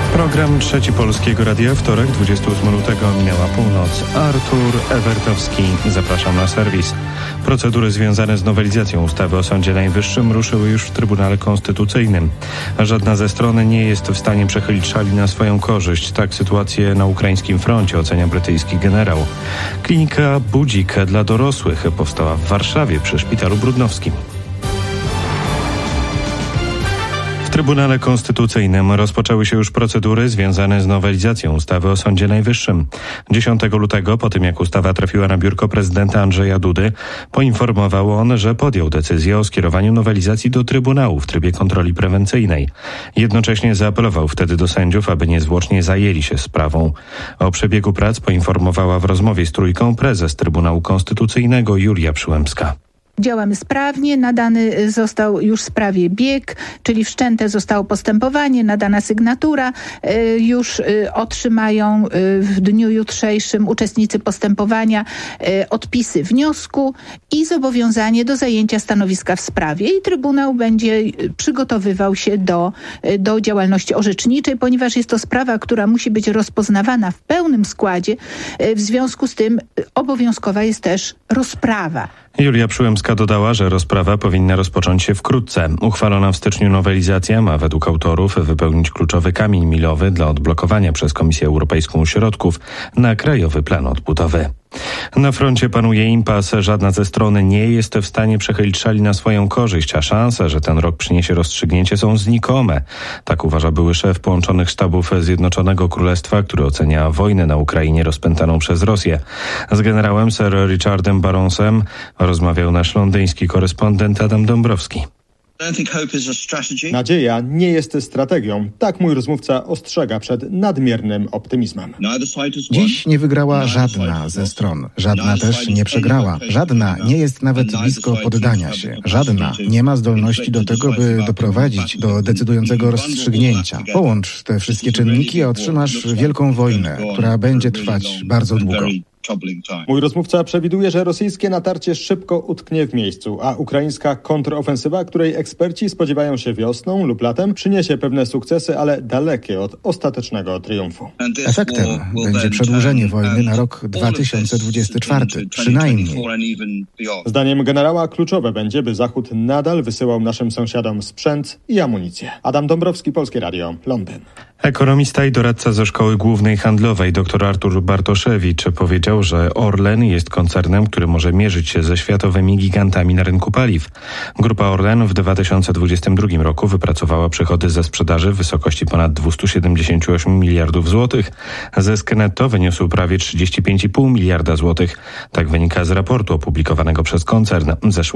Program Trzeci Polskiego Radia, wtorek, 28 lutego, minęła północ. Artur Ewertowski, zapraszam na serwis. Procedury związane z nowelizacją ustawy o Sądzie Najwyższym ruszyły już w Trybunale Konstytucyjnym. Żadna ze stron nie jest w stanie przechylić szali na swoją korzyść. Tak sytuację na ukraińskim froncie ocenia brytyjski generał. Klinika Budzik dla dorosłych powstała w Warszawie przy Szpitalu Brudnowskim. W Trybunale Konstytucyjnym rozpoczęły się już procedury związane z nowelizacją ustawy o Sądzie Najwyższym. 10 lutego, po tym jak ustawa trafiła na biurko prezydenta Andrzeja Dudy, poinformował on, że podjął decyzję o skierowaniu nowelizacji do Trybunału w trybie kontroli prewencyjnej. Jednocześnie zaapelował wtedy do sędziów, aby niezwłocznie zajęli się sprawą. O przebiegu prac poinformowała w rozmowie z Trójką prezes Trybunału Konstytucyjnego Julia Przyłębska. Działamy sprawnie, nadany został już sprawie bieg, czyli wszczęte zostało postępowanie, nadana sygnatura. Już otrzymają w dniu jutrzejszym uczestnicy postępowania odpisy wniosku i zobowiązanie do zajęcia stanowiska w sprawie. I Trybunał będzie przygotowywał się do działalności orzeczniczej, ponieważ jest to sprawa, która musi być rozpoznawana w pełnym składzie. W związku z tym obowiązkowa jest też rozprawa. Julia Przyłębska dodała, że rozprawa powinna rozpocząć się wkrótce. Uchwalona w styczniu nowelizacja ma według autorów wypełnić kluczowy kamień milowy dla odblokowania przez Komisję Europejską środków na Krajowy Plan Odbudowy. Na froncie panuje impas. Żadna ze stron nie jest w stanie przechylić szali na swoją korzyść, a szanse, że ten rok przyniesie rozstrzygnięcie, są znikome. Tak uważa były szef połączonych sztabów Zjednoczonego Królestwa, który ocenia wojnę na Ukrainie rozpętaną przez Rosję. Z generałem Sir Richardem Baronsem rozmawiał nasz londyński korespondent Adam Dąbrowski. Nadzieja nie jest strategią. Tak mój rozmówca ostrzega przed nadmiernym optymizmem. Dziś nie wygrała żadna ze stron. Żadna też nie przegrała. Żadna nie jest nawet blisko poddania się. Żadna nie ma zdolności do tego, by doprowadzić do decydującego rozstrzygnięcia. Połącz te wszystkie czynniki, a otrzymasz wielką wojnę, która będzie trwać bardzo długo. Mój rozmówca przewiduje, że rosyjskie natarcie szybko utknie w miejscu, a ukraińska kontrofensywa, której eksperci spodziewają się wiosną lub latem, przyniesie pewne sukcesy, ale dalekie od ostatecznego triumfu. Efektem będzie przedłużenie wojny na rok 2024, przynajmniej. Zdaniem generała kluczowe będzie, by Zachód nadal wysyłał naszym sąsiadom sprzęt i amunicję. Adam Dąbrowski, Polskie Radio, Londyn. Ekonomista i doradca ze Szkoły Głównej Handlowej dr Artur Bartoszewicz powiedział, że Orlen jest koncernem, który może mierzyć się ze światowymi gigantami na rynku paliw. Grupa Orlen w 2022 roku wypracowała przychody ze sprzedaży w wysokości ponad 278 miliardów złotych. Zysk netto wyniósł prawie 35,5 miliarda złotych. Tak wynika z raportu opublikowanego przez koncern.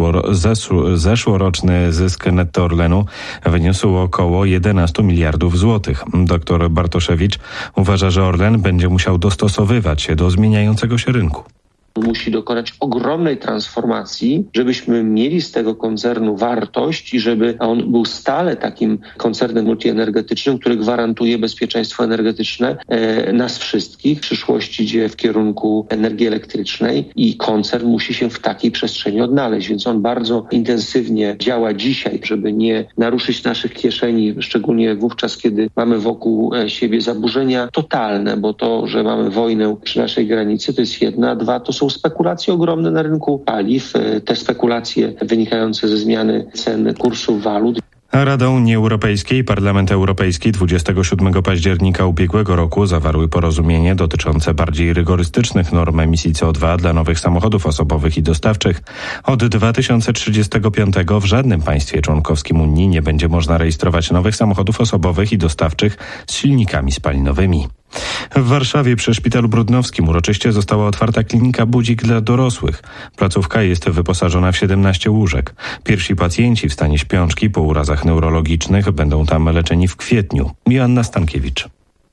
Zeszłoroczny zysk netto Orlenu wyniósł około 11 miliardów złotych. Dr Bartoszewicz uważa, że Orlen będzie musiał dostosowywać się do zmieniającego się rynku. Musi dokonać ogromnej transformacji, żebyśmy mieli z tego koncernu wartość i żeby on był stale takim koncernem multienergetycznym, który gwarantuje bezpieczeństwo energetyczne nas wszystkich. W przyszłości idzie w kierunku energii elektrycznej i koncern musi się w takiej przestrzeni odnaleźć, więc on bardzo intensywnie działa dzisiaj, żeby nie naruszyć naszych kieszeni, szczególnie wówczas, kiedy mamy wokół siebie zaburzenia totalne, bo to, że mamy wojnę przy naszej granicy, to jest jedna, dwa, to są spekulacje ogromne na rynku paliw, te spekulacje wynikające ze zmiany cen kursów walut. Rada Unii Europejskiej i Parlament Europejski 27 października ubiegłego roku zawarły porozumienie dotyczące bardziej rygorystycznych norm emisji CO2 dla nowych samochodów osobowych i dostawczych. Od 2035 w żadnym państwie członkowskim Unii nie będzie można rejestrować nowych samochodów osobowych i dostawczych z silnikami spalinowymi. W Warszawie przy Szpitalu Brudnowskim uroczyście została otwarta klinika Budzik dla dorosłych. Placówka jest wyposażona w 17 łóżek. Pierwsi pacjenci w stanie śpiączki po urazach neurologicznych będą tam leczeni w kwietniu. Joanna Stankiewicz.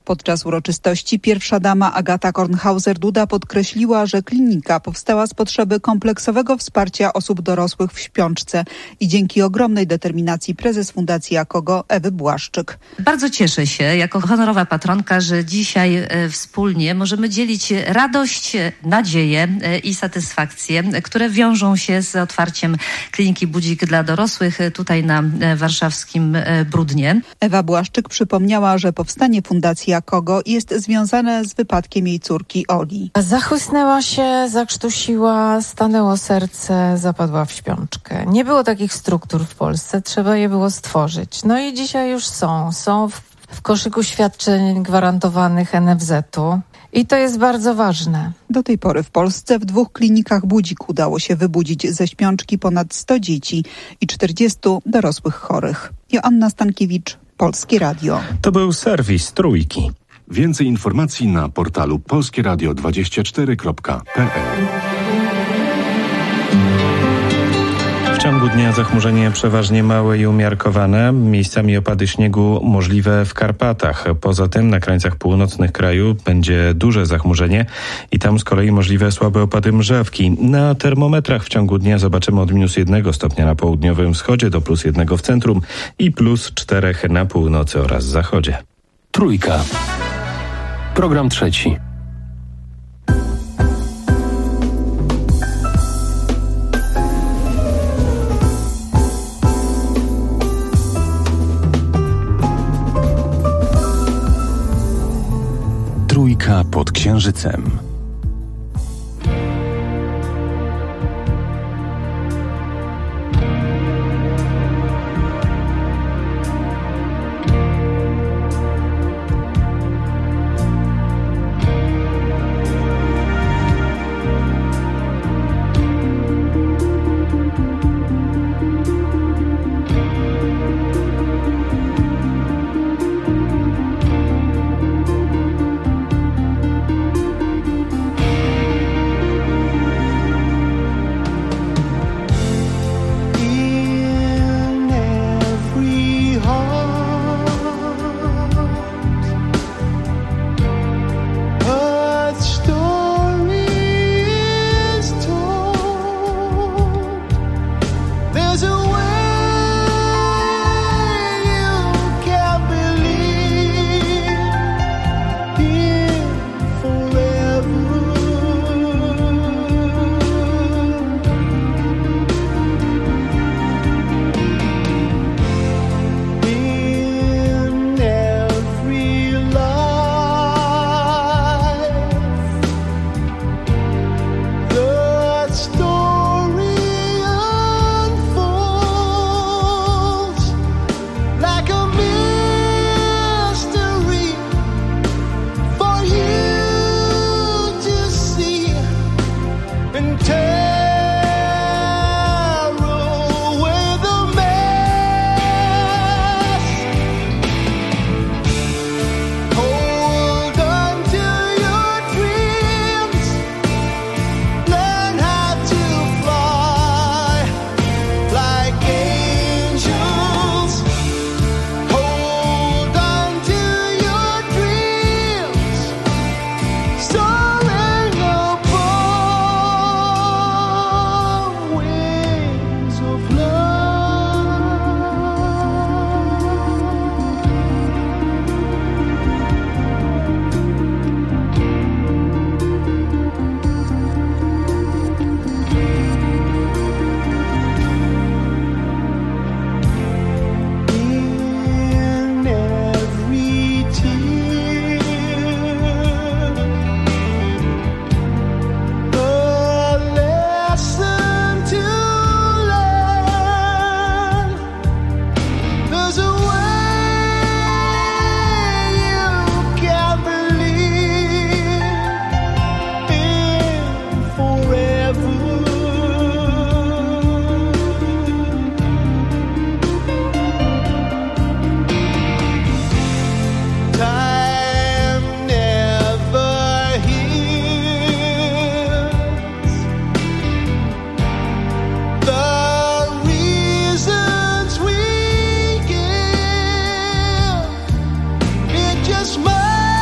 Podczas uroczystości pierwsza dama Agata Kornhauser-Duda podkreśliła, że klinika powstała z potrzeby kompleksowego wsparcia osób dorosłych w śpiączce i dzięki ogromnej determinacji prezes Fundacji Akogo Ewy Błaszczyk. Bardzo cieszę się jako honorowa patronka, że dzisiaj wspólnie możemy dzielić radość, nadzieję i satysfakcję, które wiążą się z otwarciem kliniki Budzik dla dorosłych tutaj na warszawskim Brudnie. Ewa Błaszczyk przypomniała, że powstanie Fundacji Akogo jest związane z wypadkiem jej córki Oli. Zachłysnęła się, zakrztusiła, stanęło serce, zapadła w śpiączkę. Nie było takich struktur w Polsce, trzeba je było stworzyć. No i dzisiaj już są w koszyku świadczeń gwarantowanych NFZ-u. I to jest bardzo ważne. Do tej pory w Polsce w 2 klinikach Budzik udało się wybudzić ze śpiączki ponad 100 dzieci i 40 dorosłych chorych. Joanna Stankiewicz, Polskie Radio. To był serwis Trójki. Więcej informacji na portalu polskieradio24.pl. W ciągu dnia zachmurzenie przeważnie małe i umiarkowane, miejscami opady śniegu możliwe w Karpatach. Poza tym na krańcach północnych kraju będzie duże zachmurzenie i tam z kolei możliwe słabe opady mrzawki. Na termometrach w ciągu dnia zobaczymy od -1 stopnia na południowym wschodzie do +1 w centrum i +4 na północy oraz zachodzie. Trójka. Program trzeci. Trójka pod Księżycem. Just my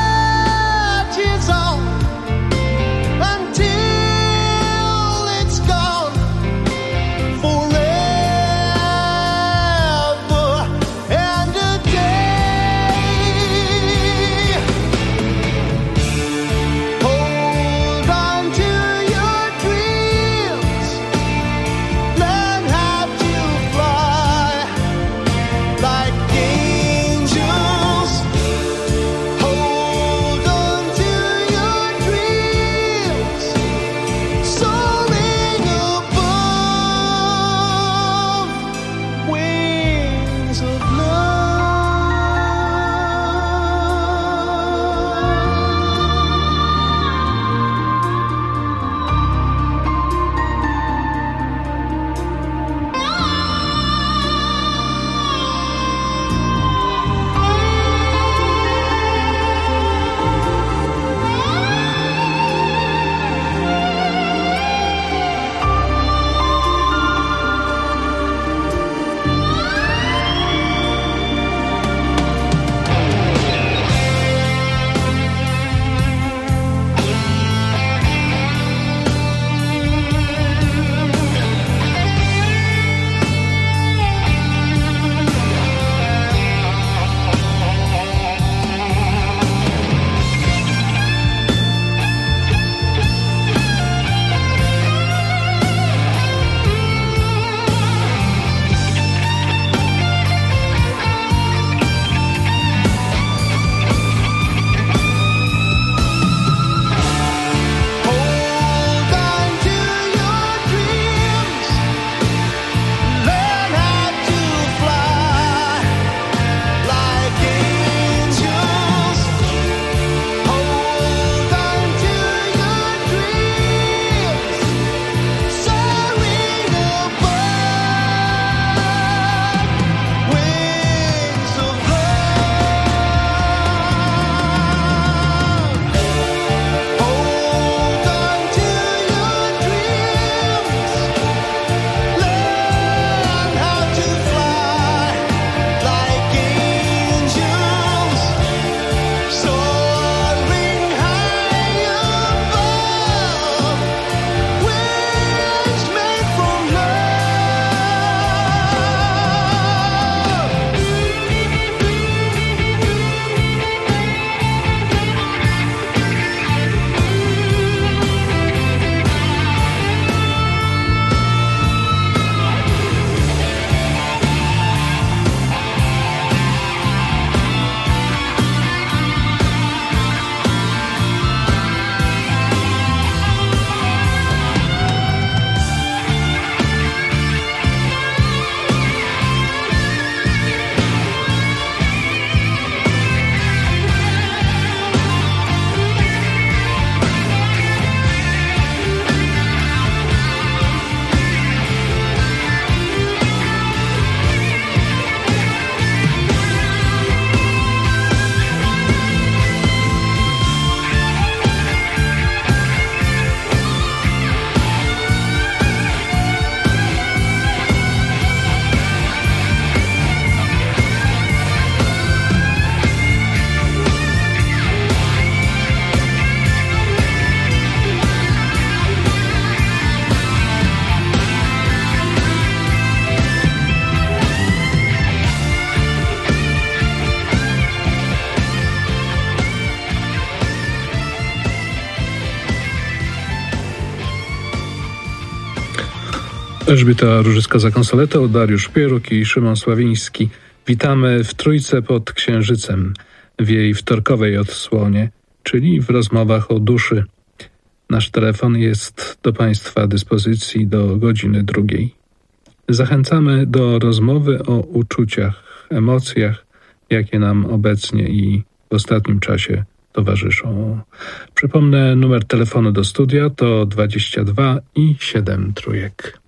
Elżbieta Różycka-Zakonsoletą, Dariusz Pieruk i Szymon Sławiński. Witamy w Trójce pod Księżycem, w jej wtorkowej odsłonie, czyli w rozmowach o duszy. Nasz telefon jest do Państwa dyspozycji do godziny 2. Zachęcamy do rozmowy o uczuciach, emocjach, jakie nam obecnie i w ostatnim czasie towarzyszą. Przypomnę, numer telefonu do studia to 22 i 7 trójek.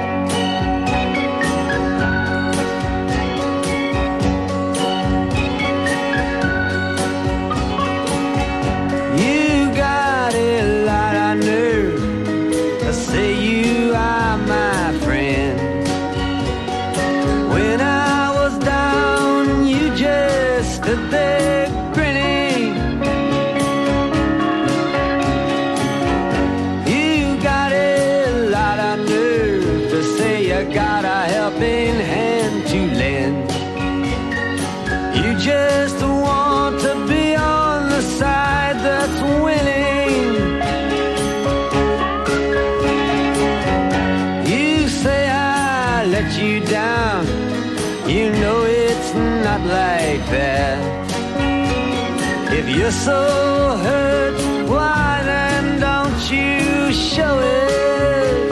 If you're so hurt, why then don't you show it?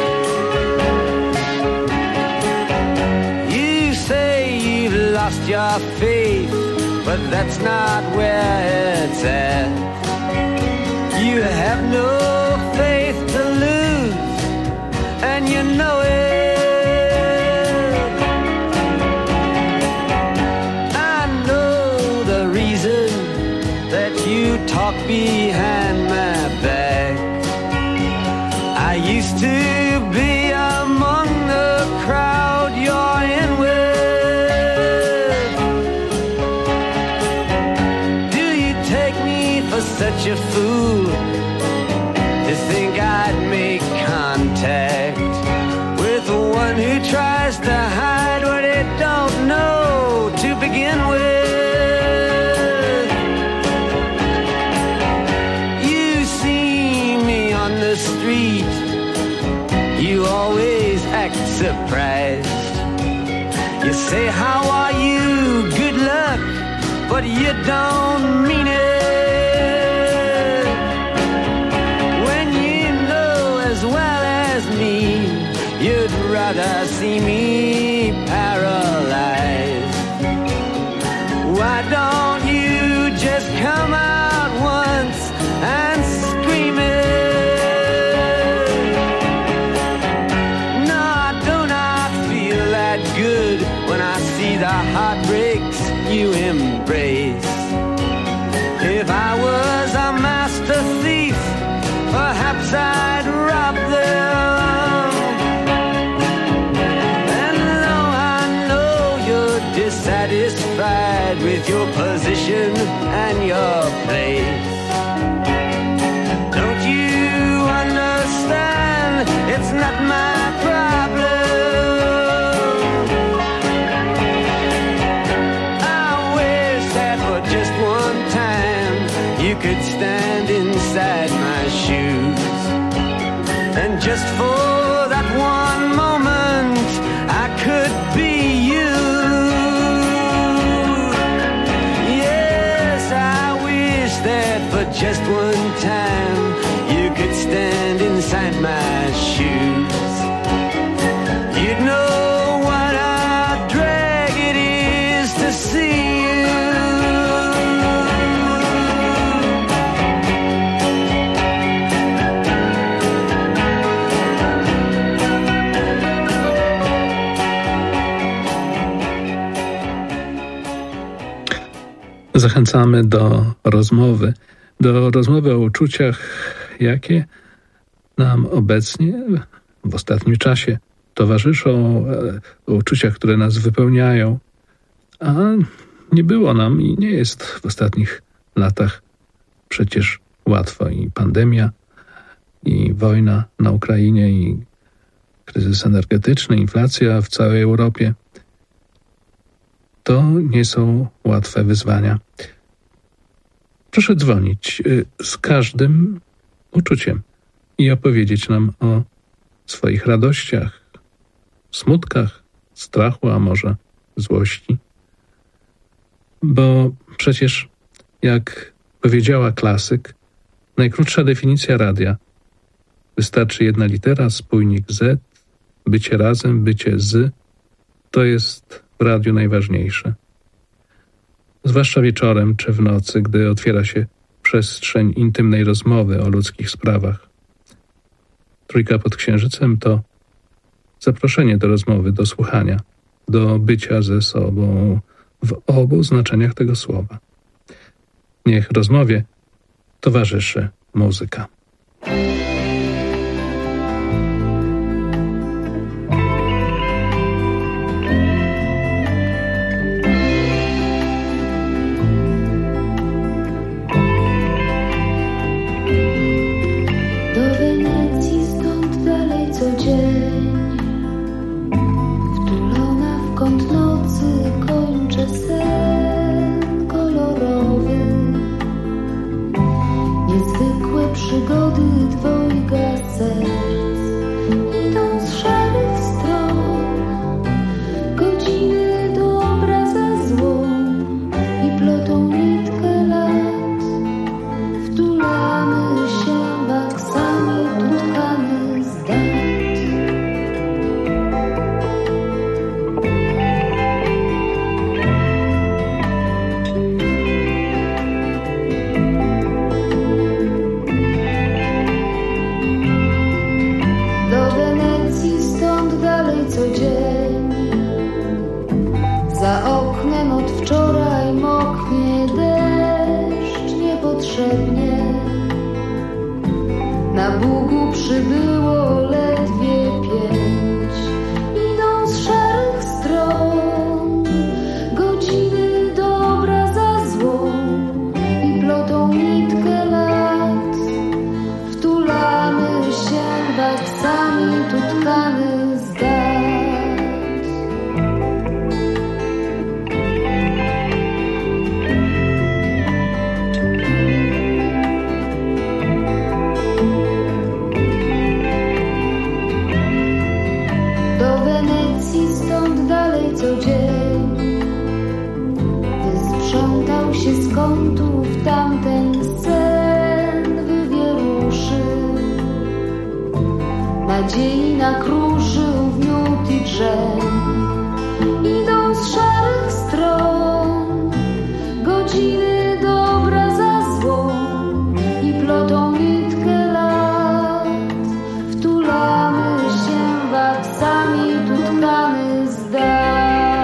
You say you've lost your faith, but that's not where it's at. You have no faith to lose, and you know it. Talk behind my back. I used to be among the crowd you're in with. Do you take me for such a fool to think I'd make contact with the one who tries to hide what it don't know to begin with? You always act surprised. You say, how are you? Good luck, but you don't mean it. When you know as well as me, you'd rather see me paralyzed. Why don't you just come out once and scream it? Good when I see the heartbreaks you embrace. If I was a master thief, perhaps I'd rob them. And though I know you're dissatisfied with your position and your place, don't you understand? It's not my problem. You could stand inside my shoes, and just for that one moment I could be you. Yes, I wish that for just one time you could stand inside my shoes. You'd know what a drag it is to see you. Zachęcamy do rozmowy o uczuciach, jakie nam obecnie w ostatnim czasie towarzyszą, o uczuciach, które nas wypełniają, a nie było nam i nie jest w ostatnich latach przecież łatwo. I pandemia, i wojna na Ukrainie, i kryzys energetyczny, inflacja w całej Europie. To nie są łatwe wyzwania. Proszę dzwonić z każdym uczuciem i opowiedzieć nam o swoich radościach, smutkach, strachu, a może złości. Bo przecież, jak powiedziała klasyk, najkrótsza definicja radia. Wystarczy jedna litera, spójnik Z, bycie razem, bycie z, to jest w radiu najważniejsze. Zwłaszcza wieczorem czy w nocy, gdy otwiera się przestrzeń intymnej rozmowy o ludzkich sprawach. Trójka pod Księżycem to zaproszenie do rozmowy, do słuchania, do bycia ze sobą w obu znaczeniach tego słowa. Niech rozmowie towarzyszy muzyka. Przygody dwojga serc idą z szarych stron, godziny dobra za złą i plotą nitkę lat. Wtulamy się baksami tutkamy z dat. Za oknem od wczoraj moknie deszcz niepotrzebnie. Na Bugu przybyło ledwie 5. Idą z szarych stron godziny dobra za złą i plotą nitkę lat. Wtulamy się waksami tutkany z dat. Wysprzątał się z kątów tamten sen wywieruszy. Nadziei nakruszył w miód i drzem. Idą z szarych stron godziny dobra za złą i plotą nitkę lat. Wtulamy się waksami tutkamy z dat.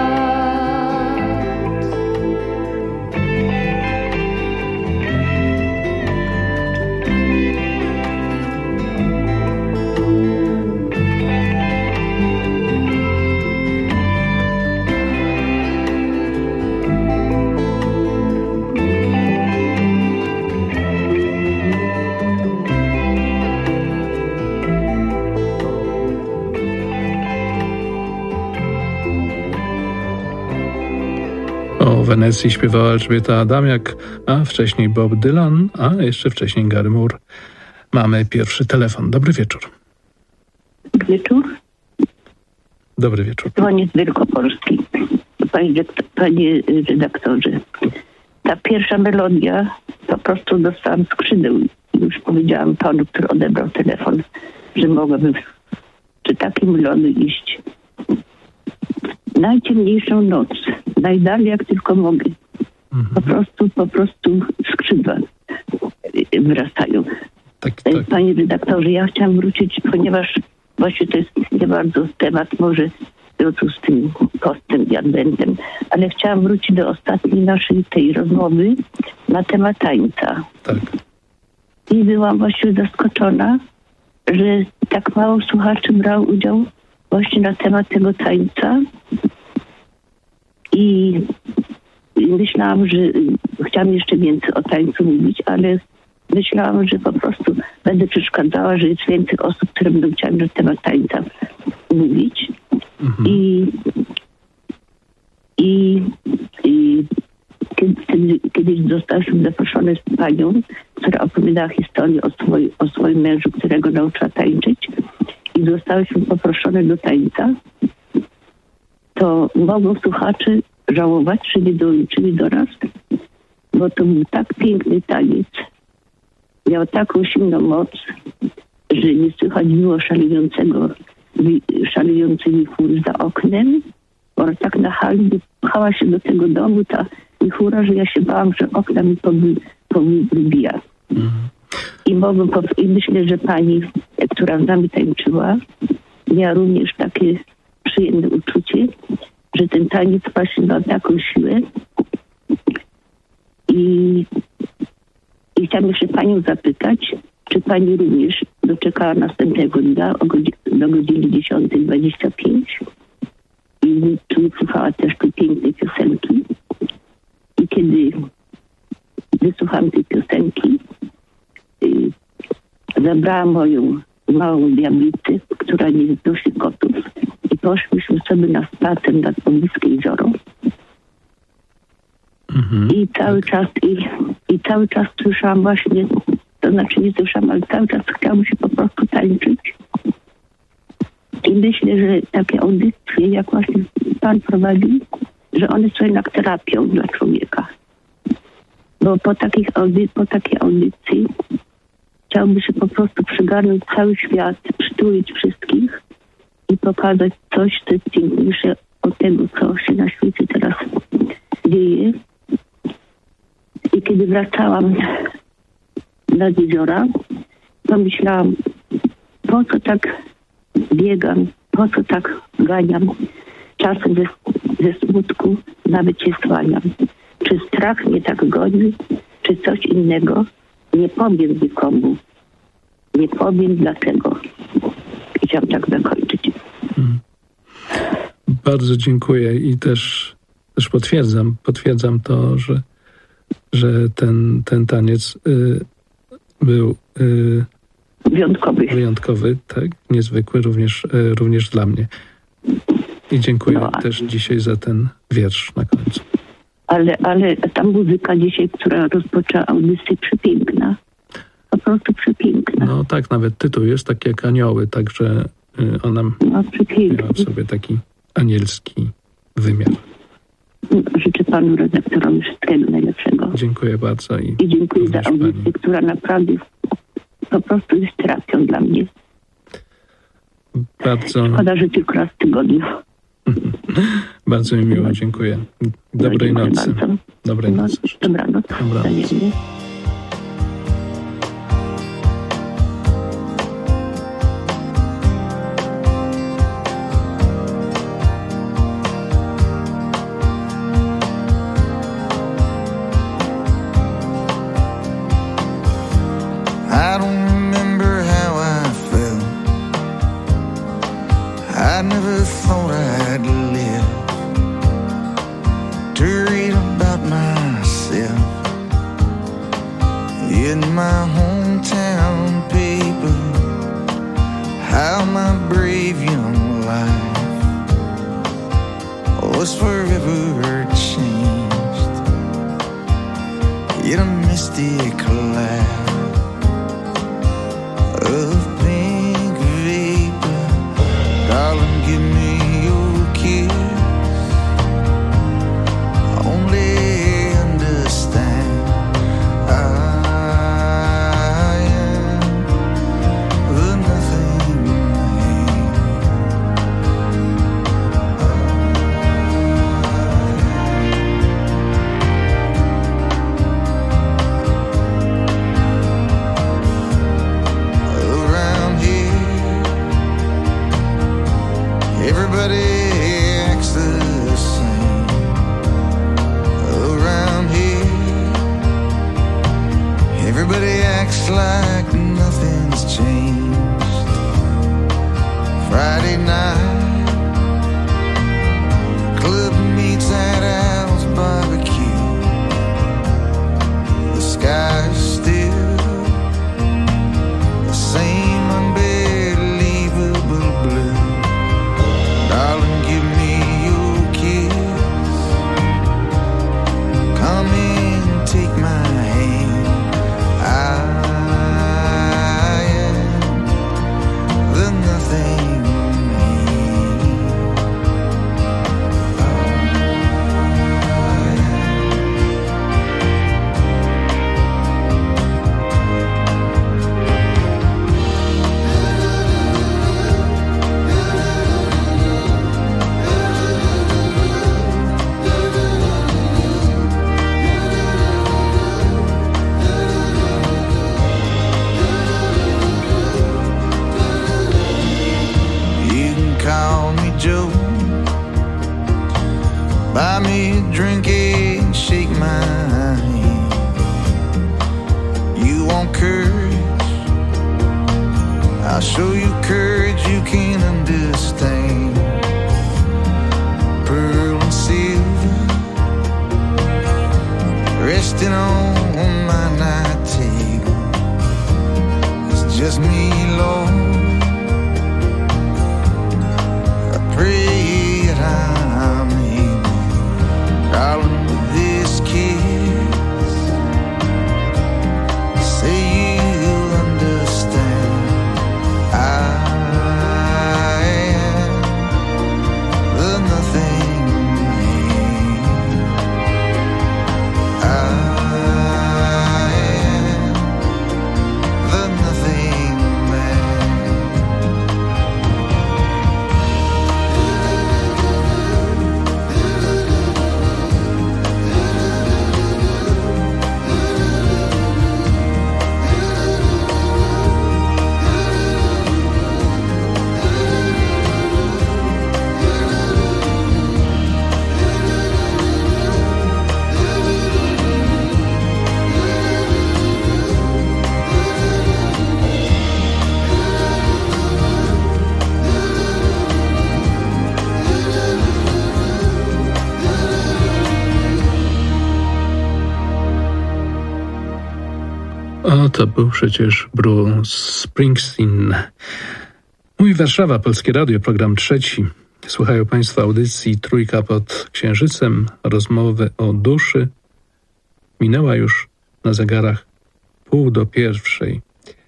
O Wenecji śpiewała Elżbieta Adamiak, a wcześniej Bob Dylan, a jeszcze wcześniej Gary Moore. Mamy pierwszy telefon. Dobry wieczór. Wieczór. Dobry wieczór. Dzwonię z Wielkopolski. Panie redaktorze, ta pierwsza melodia po prostu dostałam skrzydeł. Już powiedziałam panu, który odebrał telefon, że mogłabym przy takiej melodii iść najciemniejszą noc, najdalej jak tylko mogę. Po prostu skrzydła wyrastają. Tak. Panie redaktorze, ja chciałam wrócić, ponieważ właśnie to jest nie bardzo temat może z tym postem i adwentem, ale chciałam wrócić do ostatniej naszej tej rozmowy na temat tańca. Tak. I byłam właśnie zaskoczona, że tak mało słuchaczy brało udział właśnie na temat tego tańca. I myślałam, że chciałam jeszcze więcej o tańcu mówić, ale myślałam, że po prostu będę przeszkadzała, że jest więcej osób, które będą chciały na temat tańca mówić. I kiedyś zostałam zaproszona z panią, która opowiadała historię o swoim mężu, którego nauczyła tańczyć. I zostałyśmy poproszone do tańca. to mogą słuchacze żałować, że nie dołączyli do nas, bo to był tak piękny taniec. Miał taką silną moc, że nie słychać było szalejący wichur za oknem. Ona tak nachalnie pchała się do tego domu, ta wichura, że ja się bałam, że okna mi powybija. I myślę, że pani, która z nami tańczyła, miała również takie przyjemne uczucie, że ten taniec właśnie ma taką siłę. I chciałabym jeszcze panią zapytać, czy pani również doczekała następnego dnia do godziny 10:25 i czy słuchała też tej pięknej piosenki. I kiedy wysłuchałam tej piosenki, zabrałam moją małą diablicę, która nie znosi kotów, i poszliśmy sobie na spacer nad pobliskie jezioro. I cały czas słyszałam właśnie, to znaczy nie słyszałam, ale cały czas chciałam się po prostu tańczyć. I myślę, że takie audycje, jak właśnie pan prowadzi, że one są jednak terapią dla człowieka. Bo po takiej audycji chciałby się po prostu przygarnąć cały świat, przytulić wszystkich i pokazać coś, co jest piękniejsze od tego, co się na świecie teraz dzieje. I kiedy wracałam nad jeziora, pomyślałam, po co tak biegam, po co tak ganiam. Czasem ze smutku nawet się słaniam. Czy strach mnie tak goni, czy coś innego? Nie powiem nikomu. Nie powiem dlaczego. Chciałam tak zakończyć. Bardzo dziękuję i też potwierdzam to, że ten taniec był wyjątkowy, tak, niezwykły również dla mnie. I dziękuję też dzisiaj za ten wiersz na końcu. Ale ta muzyka dzisiaj, która rozpoczęła audycję, przepiękna. Po prostu przepiękna. No tak, nawet tytuł jest tak jak Anioły, także ona miała w sobie taki anielski wymiar. Życzę panu redaktorowi wszystkiego najlepszego. Dziękuję bardzo. I dziękuję za audycję, która naprawdę po prostu jest terapią dla mnie. Bardzo. Szkoda, że tylko raz w tygodniu. Bardzo mi miło, dziękuję. Dobrej nocy. Dobrej nocy. Dobranoc. I don't remember how I felt. I never thought I'd live to read about myself in my hometown paper, how my brave young life was forever changed in a mystic cloud of pink vapor. Darling, give me your kiss. Only understand I am the nothing man. Around here, everybody acts the same. Around here, everybody acts like nothing's changed. Friday night, club meets at Al's barbecue. The sky's still the same unbelievable blue. Darling, give me your kiss. Come and take my hand. I am the nothing man. show you courage you can't understand. Pearl and silver resting on my night table. It's just me, Lord. I pray that I'm able, darling, with this kiss, say you'll understand. I am the nothing man. I am the nothing man. O, to był przecież Bruce Springsteen. Mój Warszawa, Polskie Radio, program 3. Słuchają Państwo audycji Trójka pod Księżycem, rozmowy o duszy. Minęła już na zegarach 12:30.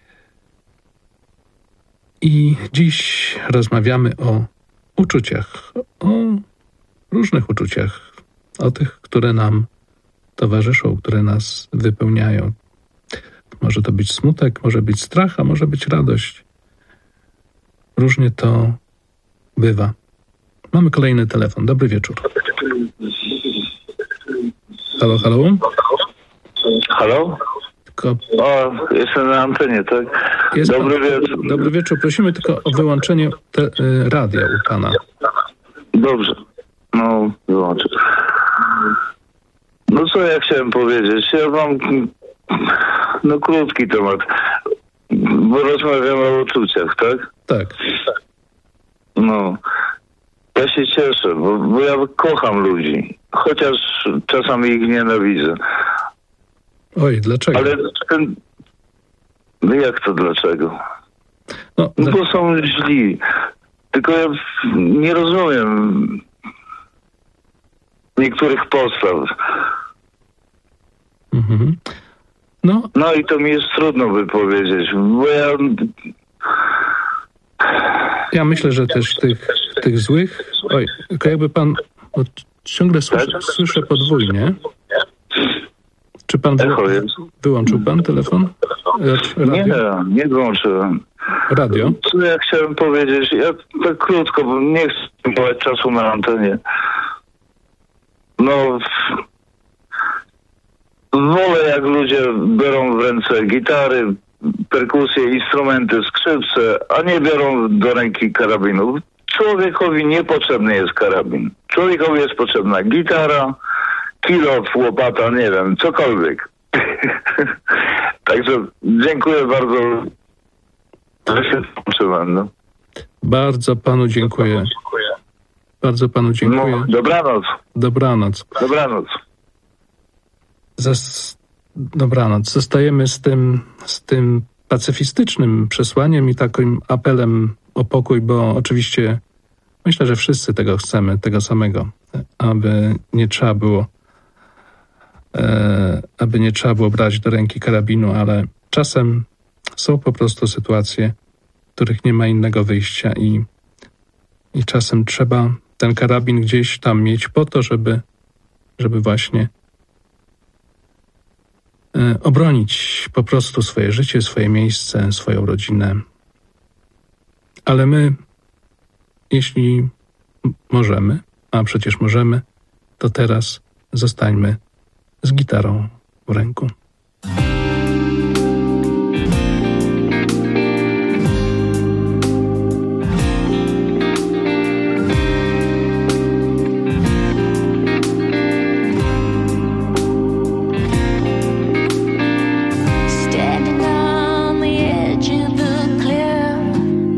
I dziś rozmawiamy o uczuciach, o różnych uczuciach, o tych, które nam towarzyszą, które nas wypełniają. Może to być smutek, może być strach, a może być radość. Różnie to bywa. Mamy kolejny telefon. Dobry wieczór. Halo, halo? Halo? O, jestem na antenie, tak? Dobry wieczór. Dobry wieczór. Prosimy tylko o wyłączenie radia u pana. Dobrze. No, wyłączę. No co ja chciałem powiedzieć? Ja mam krótki temat, bo rozmawiamy o uczuciach, tak? Tak. No, ja się cieszę, bo ja kocham ludzi, chociaż czasami ich nienawidzę. Oj, dlaczego? Ale no jak to dlaczego? No bo są źli. Tylko ja nie rozumiem niektórych postaw. Mhm. No i to mi jest trudno wypowiedzieć, bo ja myślę, że też tych złych... Oj, tylko jakby pan... ciągle słyszę podwójnie. Czy pan wyłączył pan telefon? Radio? Nie wyłączyłem. Radio? Co ja chciałem powiedzieć? Ja tak krótko, bo nie chcę mieć czasu na antenie. No... Wolę, jak ludzie biorą w ręce gitary, perkusje, instrumenty, skrzypce, a nie biorą do ręki karabinów. Człowiekowi niepotrzebny jest karabin. Człowiekowi jest potrzebna gitara, kilof, łopata, nie wiem, cokolwiek. Także dziękuję bardzo, że się włączyłem. No. Bardzo panu dziękuję. Bardzo panu dziękuję. No, dobranoc. Dobranoc. Dobranoc. Dobranoc. Zostajemy z tym pacyfistycznym przesłaniem i takim apelem o pokój, bo oczywiście myślę, że wszyscy tego chcemy, tego samego, aby nie trzeba było brać do ręki karabinu, ale czasem są po prostu sytuacje, w których nie ma innego wyjścia i czasem trzeba ten karabin gdzieś tam mieć po to, żeby właśnie obronić po prostu swoje życie, swoje miejsce, swoją rodzinę. Ale my, jeśli możemy, a przecież możemy, to teraz zostańmy z gitarą w ręku. Standing on the edge of the cliff,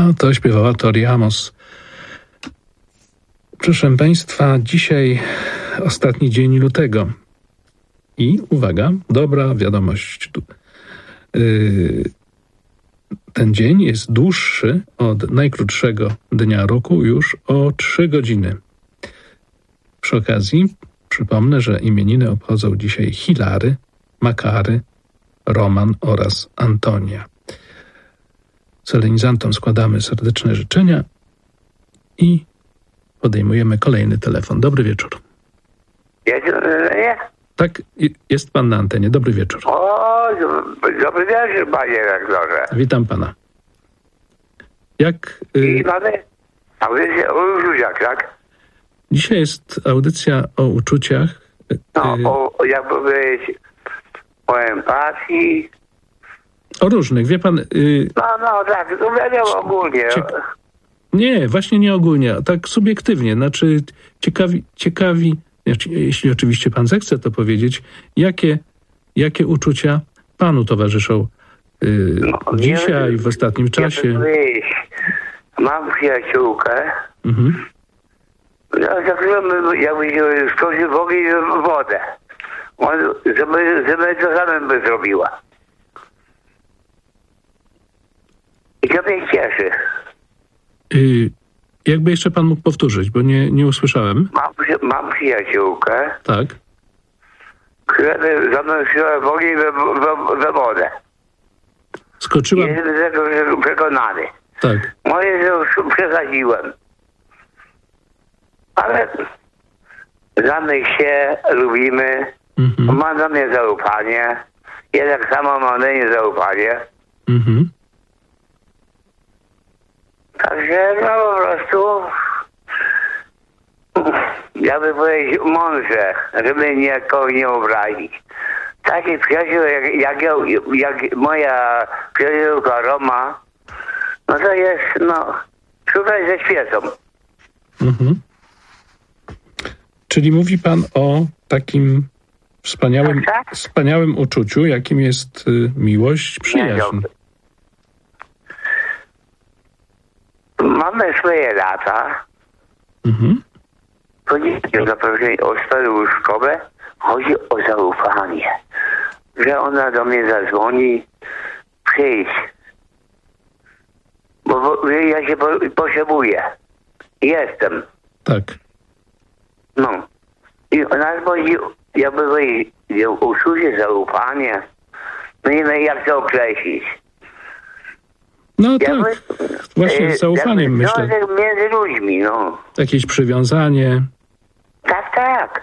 To śpiewała Tori Amos. Proszę Państwa, dzisiaj ostatni dzień lutego. I uwaga, dobra wiadomość. Ten dzień jest dłuższy od najkrótszego dnia roku już o 3 godziny. Przy okazji przypomnę, że imieniny obchodzą dzisiaj Hilary, Makary, Roman oraz Antonia. Solenizantom składamy serdeczne życzenia i podejmujemy kolejny telefon. Dobry wieczór. Tak, jest pan na antenie. Dobry wieczór. O, dobry wieczór, panie rektorze. Witam pana. I mamy audycję o uczuciach, tak? Dzisiaj jest audycja o uczuciach. No, jak powiedzieć, o empatii. O różnych, wie pan... No, tak, to wiadomo ogólnie. Nie, właśnie nie ogólnie, tak subiektywnie. Znaczy ciekawi, jeśli oczywiście pan zechce to powiedzieć, jakie uczucia panu towarzyszą dzisiaj, w ostatnim czasie? Mam przyjaciółkę. Jakby skończył w ogień w wodę. Żeby to samym by zrobiła. I to mnie cieszy. Jakby jeszcze pan mógł powtórzyć, bo nie usłyszałem. Mam przyjaciółkę. Tak. Która zanosiła w ogień we wodę. Skoczyła? Jestem tego przekonany. Tak. Moje to przesadziłem. Ale znamy się, lubimy. Ma do mnie zaufanie. Ja tak samo mam do niej zaufanie. Także no po prostu jakby powiedzieć mądrze, żeby nikogo nie obrazić. Taki przyjaciół jak moja przyjaciółka Roma, no to jest tutaj ze świecą. Czyli mówi pan o takim wspaniałym uczuciu, jakim jest miłość, przyjaźń. Mamy swoje lata. To nie jest zaproszenie o stole łóżkowe. Chodzi o zaufanie. Że ona do mnie zadzwoni, przyjdź. Bo ja się potrzebuję. Jestem. Tak. No. I ona chodzi, jakby uczucie, zaufanie. No nie wiem, jak to określić. No tak, właśnie z zaufaniem myślę. Między ludźmi, no. Jakieś przywiązanie. Tak.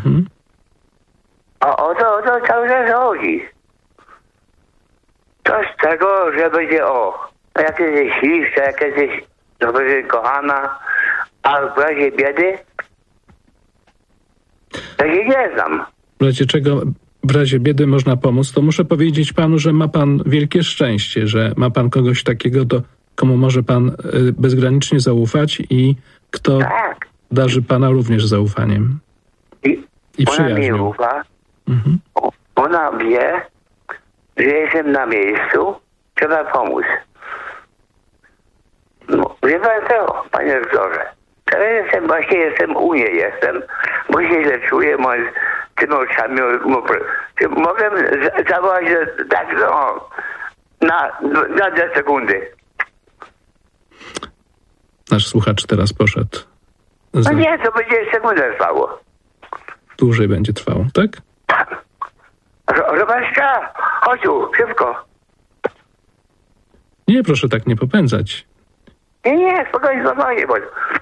O to cały czas chodzi. To z tego, że będzie jak jesteś śliczna, jak jesteś kochana, a w razie biedy to się nie znam. W razie czego w razie biedy można pomóc, to muszę powiedzieć panu, że ma pan wielkie szczęście, że ma pan kogoś takiego, komu może pan bezgranicznie zaufać i kto darzy pana również zaufaniem i przyjaźnią. Ona mi ufa. Ona wie, że jestem na miejscu, trzeba pomóc. No, wie pan co, panie rektorze? Teraz jestem u niej, bo się źle czuję, tymi oczami. Mogę zawołać tak, na 2 sekundy. Nasz słuchacz teraz poszedł. No nie, to będzie sekundę trwało. Dłużej będzie trwało, tak? Robaczka, chodź tu, szybko. Nie, proszę tak nie popędzać. Nie, spokojnie, bądź.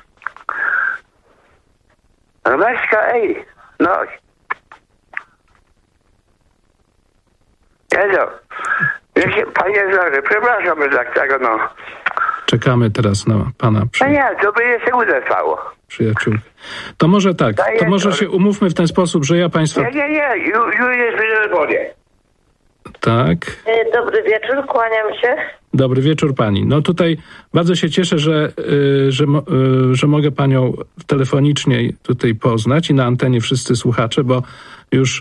Robaczka, ej, no. Jezu, panie Zorze, przepraszam, że tak tego, Czekamy teraz na pana nie, to będzie sekundę trwało. Przyjaciółkę. To może tak, to może się umówmy w ten sposób, że ja państwa... Nie, już jest w telefonie. Tak. Dobry wieczór, kłaniam się. Dobry wieczór pani. No tutaj bardzo się cieszę, że mogę panią telefonicznie tutaj poznać i na antenie wszyscy słuchacze, bo już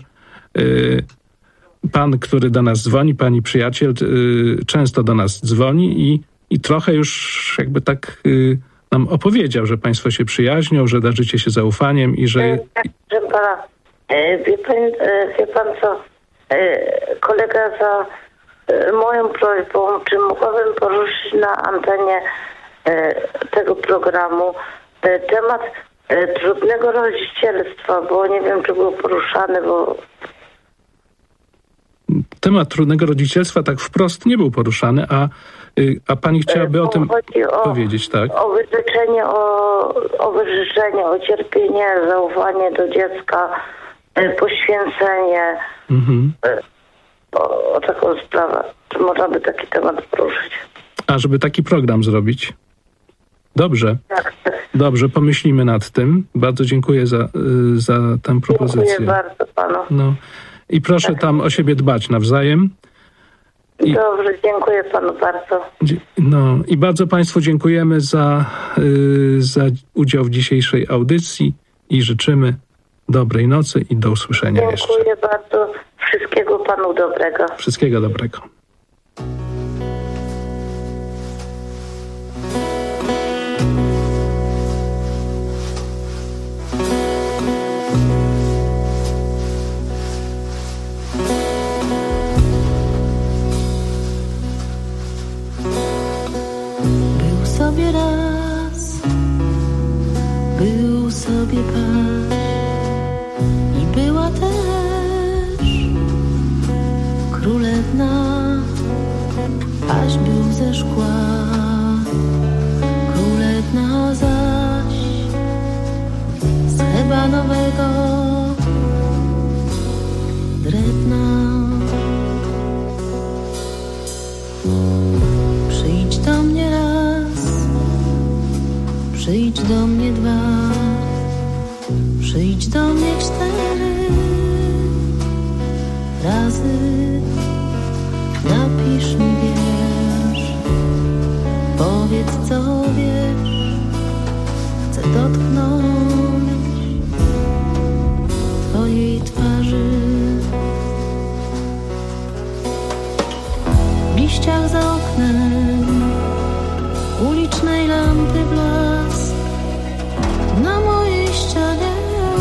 pan, który do nas dzwoni, pani przyjaciel, często do nas dzwoni i i trochę już jakby tak nam opowiedział, że państwo się przyjaźnią, że darzycie się zaufaniem i że... Proszę pana, wie pan co, kolega za moją prośbą, czy mogłabym poruszyć na antenie tego programu temat trudnego rodzicielstwa, bo nie wiem, czy był poruszany, bo... Temat trudnego rodzicielstwa tak wprost nie był poruszany, a pani chciałaby o tym powiedzieć, tak? O wyrzeczenie, o cierpienie, zaufanie do dziecka, poświęcenie, o taką sprawę. Czy można by taki temat poruszyć? A żeby taki program zrobić? Dobrze. Tak. Dobrze, pomyślimy nad tym. Bardzo dziękuję za tę propozycję. Dziękuję bardzo panu. No. I proszę tam o siebie dbać nawzajem. Dobrze, dziękuję panu bardzo. No i bardzo państwu dziękujemy za udział w dzisiejszej audycji i życzymy dobrej nocy i do usłyszenia jeszcze. Dziękuję bardzo. Wszystkiego panu dobrego. Wszystkiego dobrego. Był sobie paź i była też królewna. Paź był ze szkła, królewna zaś z hebanowego drewna. Przyjdź do mnie raz, przyjdź do mnie dwa, przyjdź do mnie 4 razy. Napisz mi wiersz, powiedz co wiesz, chcę dotknąć twojej twarzy. W liściach za oknem ulicznej lampy blask, na mojej ścianie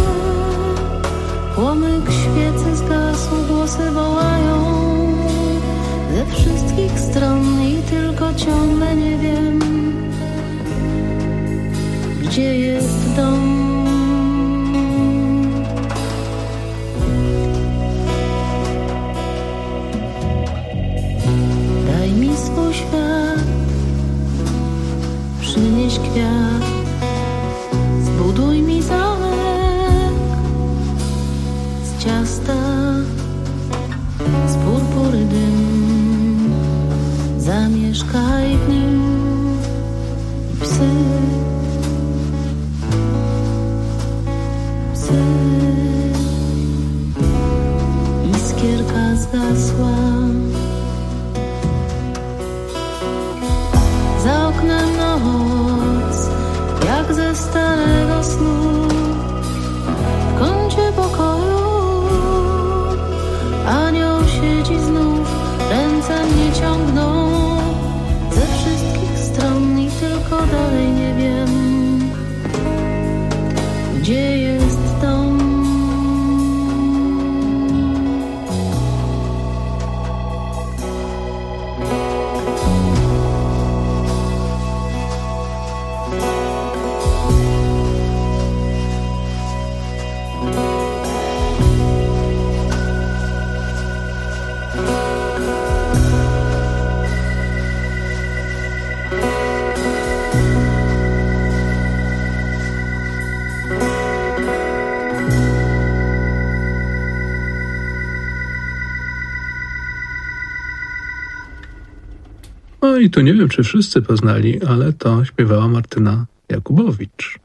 płomyk świecy zgasł, głosy wołają ze wszystkich stron i tylko ciągle nie wiem, gdzie jest dom. Daj mi swój świat, przynieś kwiat, zbuduj mi zamek z ciasta, z purpury dym, zamieszkaj w nim i psy, psy. Iskierka zgasła, za oknem noc, jak ze starego snu, w kącie pokoju anioł siedzi znów, ręce mnie ciągną ze wszystkich stron i tylko dalej nie wiem, gdzie jest dom. No i tu nie wiem, czy wszyscy poznali, ale to śpiewała Martyna Jakubowicz.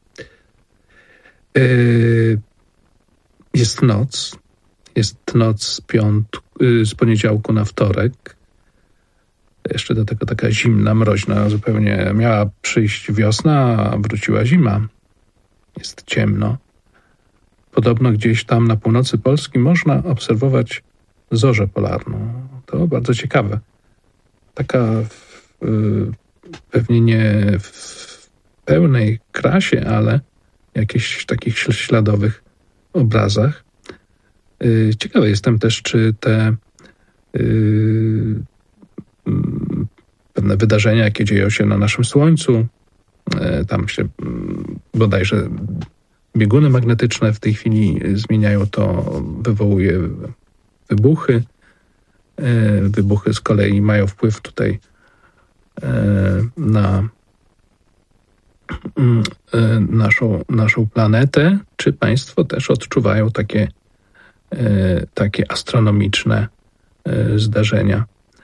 Jest noc z poniedziałku na wtorek. Jeszcze do tego taka zimna, mroźna zupełnie. Miała przyjść wiosna, a wróciła zima. Jest ciemno. Podobno gdzieś tam na północy Polski można obserwować zorzę polarną. To bardzo ciekawe. Taka pewnie nie w pełnej krasie, ale jakichś takich śladowych obrazach. Ciekawy jestem też, czy te pewne wydarzenia, jakie dzieją się na naszym Słońcu, tam się bodajże bieguny magnetyczne w tej chwili zmieniają, to wywołuje wybuchy. Wybuchy z kolei mają wpływ tutaj na naszą planetę. Czy Państwo też odczuwają takie astronomiczne zdarzenia?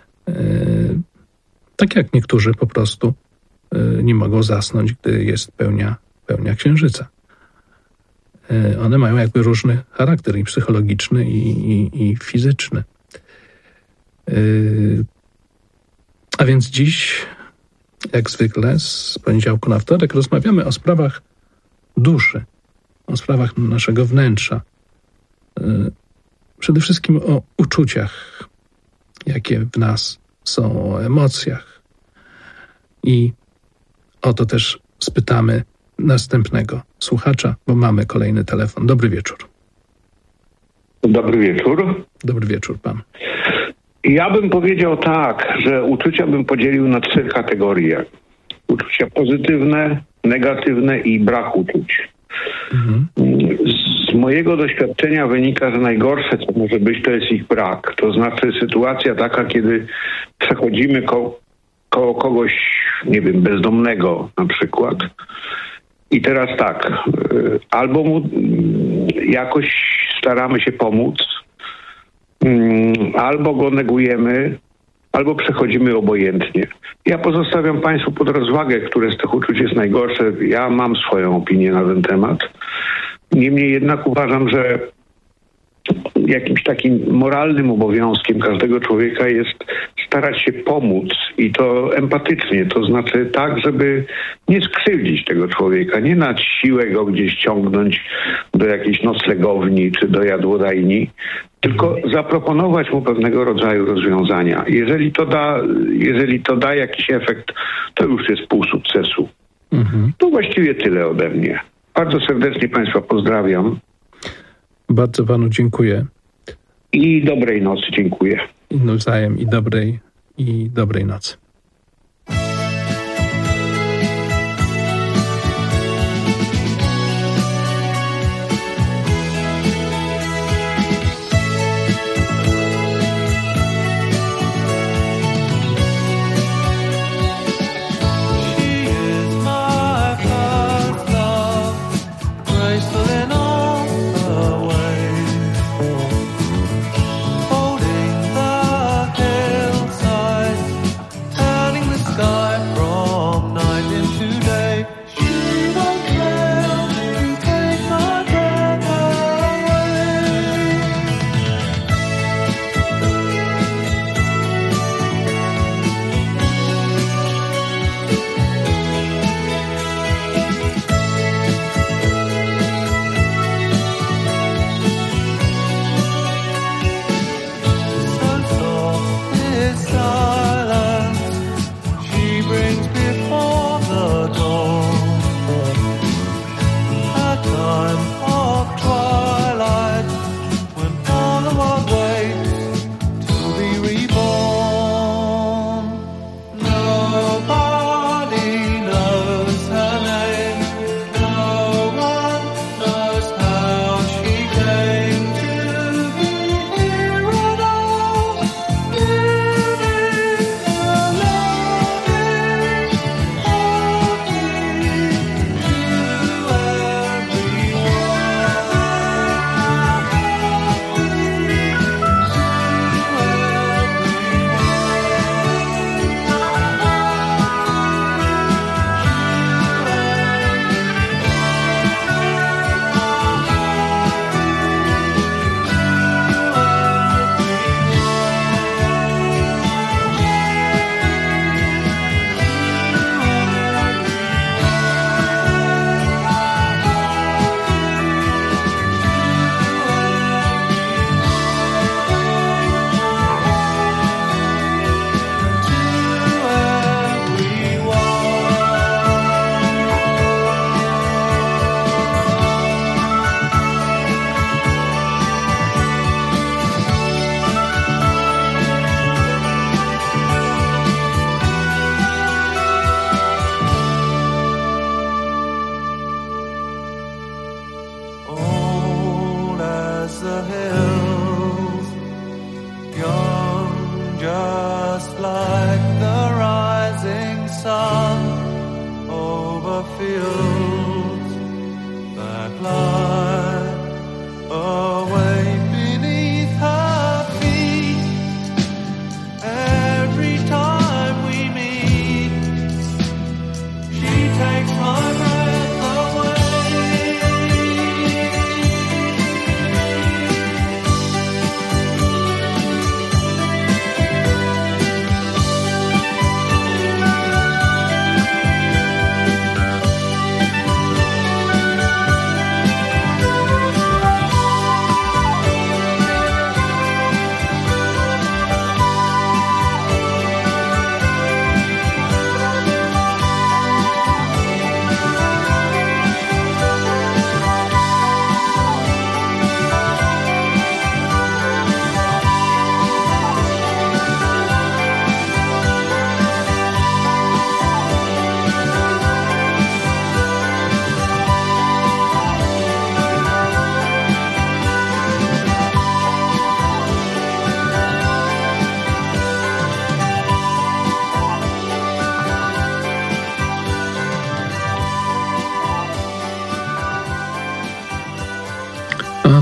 Tak jak niektórzy po prostu nie mogą zasnąć, gdy jest pełnia księżyca. One mają jakby różny charakter, i psychologiczny, i fizyczny. A więc dziś, jak zwykle, z poniedziałku na wtorek rozmawiamy o sprawach duszy, o sprawach naszego wnętrza. Przede wszystkim o uczuciach, jakie w nas są, o emocjach. I o to też spytamy następnego słuchacza, bo mamy kolejny telefon. Dobry wieczór. Dobry wieczór. Dobry wieczór pan. Ja bym powiedział tak, że uczucia bym podzielił na 3 kategorie. Uczucia pozytywne, negatywne i brak uczuć. Z mojego doświadczenia wynika, że najgorsze, co może być, to jest ich brak. To znaczy sytuacja taka, kiedy przechodzimy koło kogoś, nie wiem, bezdomnego na przykład. I teraz tak, albo mu jakoś staramy się pomóc, albo go negujemy, albo przechodzimy obojętnie. Ja pozostawiam Państwu pod rozwagę, które z tych uczuć jest najgorsze. Ja mam swoją opinię na ten temat. Niemniej jednak uważam, że jakimś takim moralnym obowiązkiem każdego człowieka jest starać się pomóc, i to empatycznie, to znaczy tak, żeby nie skrzywdzić tego człowieka, nie na siłę go gdzieś ciągnąć do jakiejś noclegowni czy do jadłodajni, tylko zaproponować mu pewnego rodzaju rozwiązania. Jeżeli to da jakiś efekt, to już jest pół sukcesu. To właściwie tyle ode mnie. Bardzo serdecznie Państwa pozdrawiam. Bardzo panu dziękuję. I dobrej nocy dziękuję. I nawzajem, i dobrej nocy.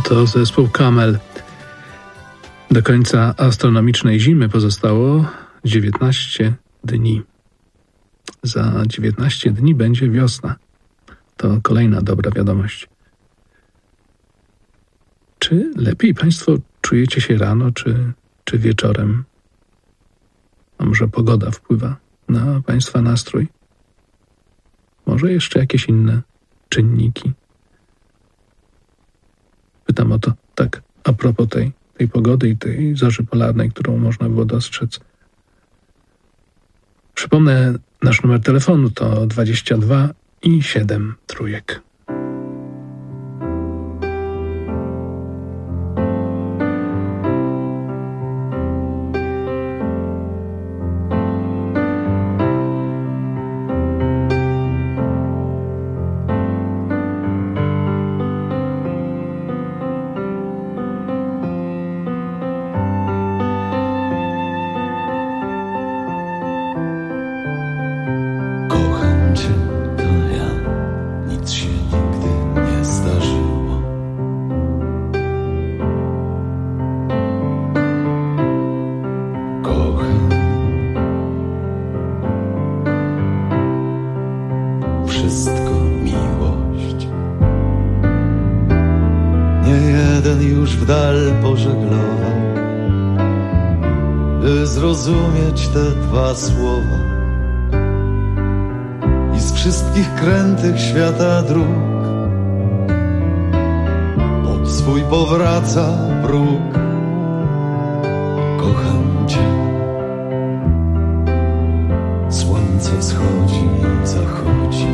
To zespół Camel. Do końca astronomicznej zimy pozostało 19 dni. Za 19 dni będzie wiosna. To kolejna dobra wiadomość. Czy lepiej Państwo czujecie się rano, czy wieczorem? A może pogoda wpływa na Państwa nastrój? Może jeszcze jakieś inne czynniki? Pytam o to tak a propos tej pogody i tej zorzy polarnej, którą można było dostrzec. Przypomnę, nasz numer telefonu to 22 i 7 trójek. Zrozumieć te dwa słowa i z wszystkich krętych świata dróg pod swój powraca próg. Kocham cię. Słońce wschodzi i zachodzi.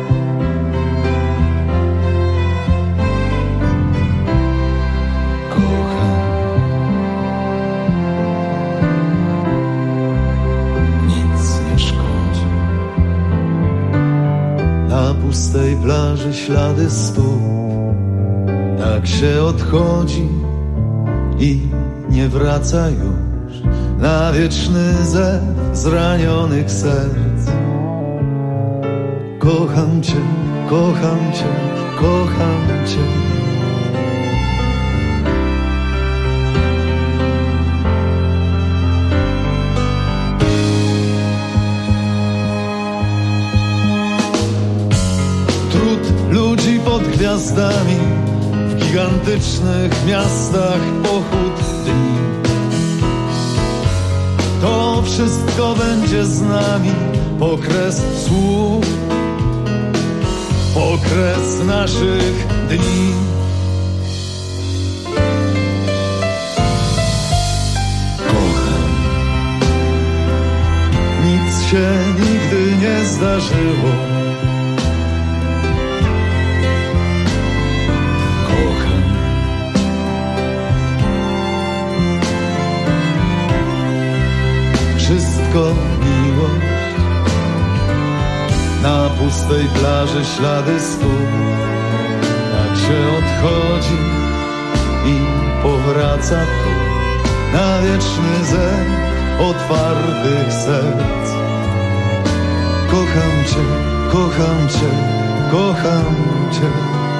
Na pustej plaży ślady stóp, tak się odchodzi i nie wraca już na wieczny zew zranionych serc. Kocham cię, kocham cię, kocham cię. Ludzi pod gwiazdami, w gigantycznych miastach pochód dni. To wszystko będzie z nami, pokres słów, pokres naszych dni. Kocham. Nic się nigdy nie zdarzyło. Wszystko miłość. Na pustej plaży ślady stóp, tak się odchodzi i powraca tu na wieczny zew otwartych serc. Kocham cię, kocham cię, kocham cię.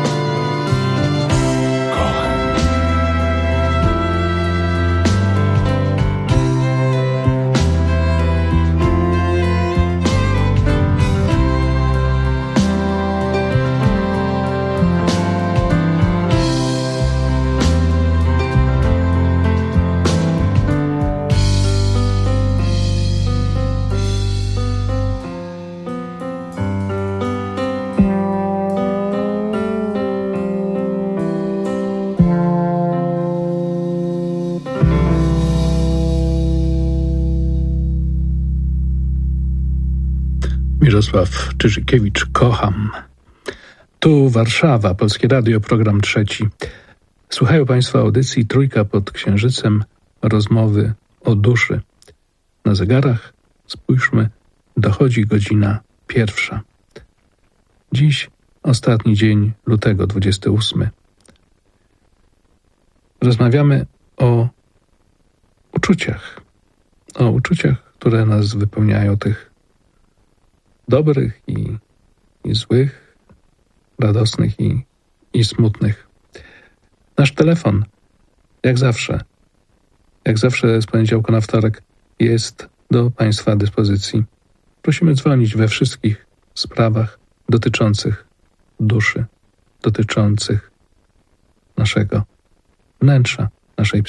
Mirosław Czyżykiewicz, kocham. Tu Warszawa, Polskie Radio, program 3. Słuchają Państwo audycji Trójka pod Księżycem, rozmowy o duszy. Na zegarach, spójrzmy, dochodzi godzina 1. Dziś ostatni dzień lutego, 28. Rozmawiamy o uczuciach. O uczuciach, które nas wypełniają, tych dobrych i złych, radosnych i smutnych. Nasz telefon, jak zawsze z poniedziałku na wtorek, jest do Państwa dyspozycji. Prosimy dzwonić we wszystkich sprawach dotyczących duszy, dotyczących naszego wnętrza, naszej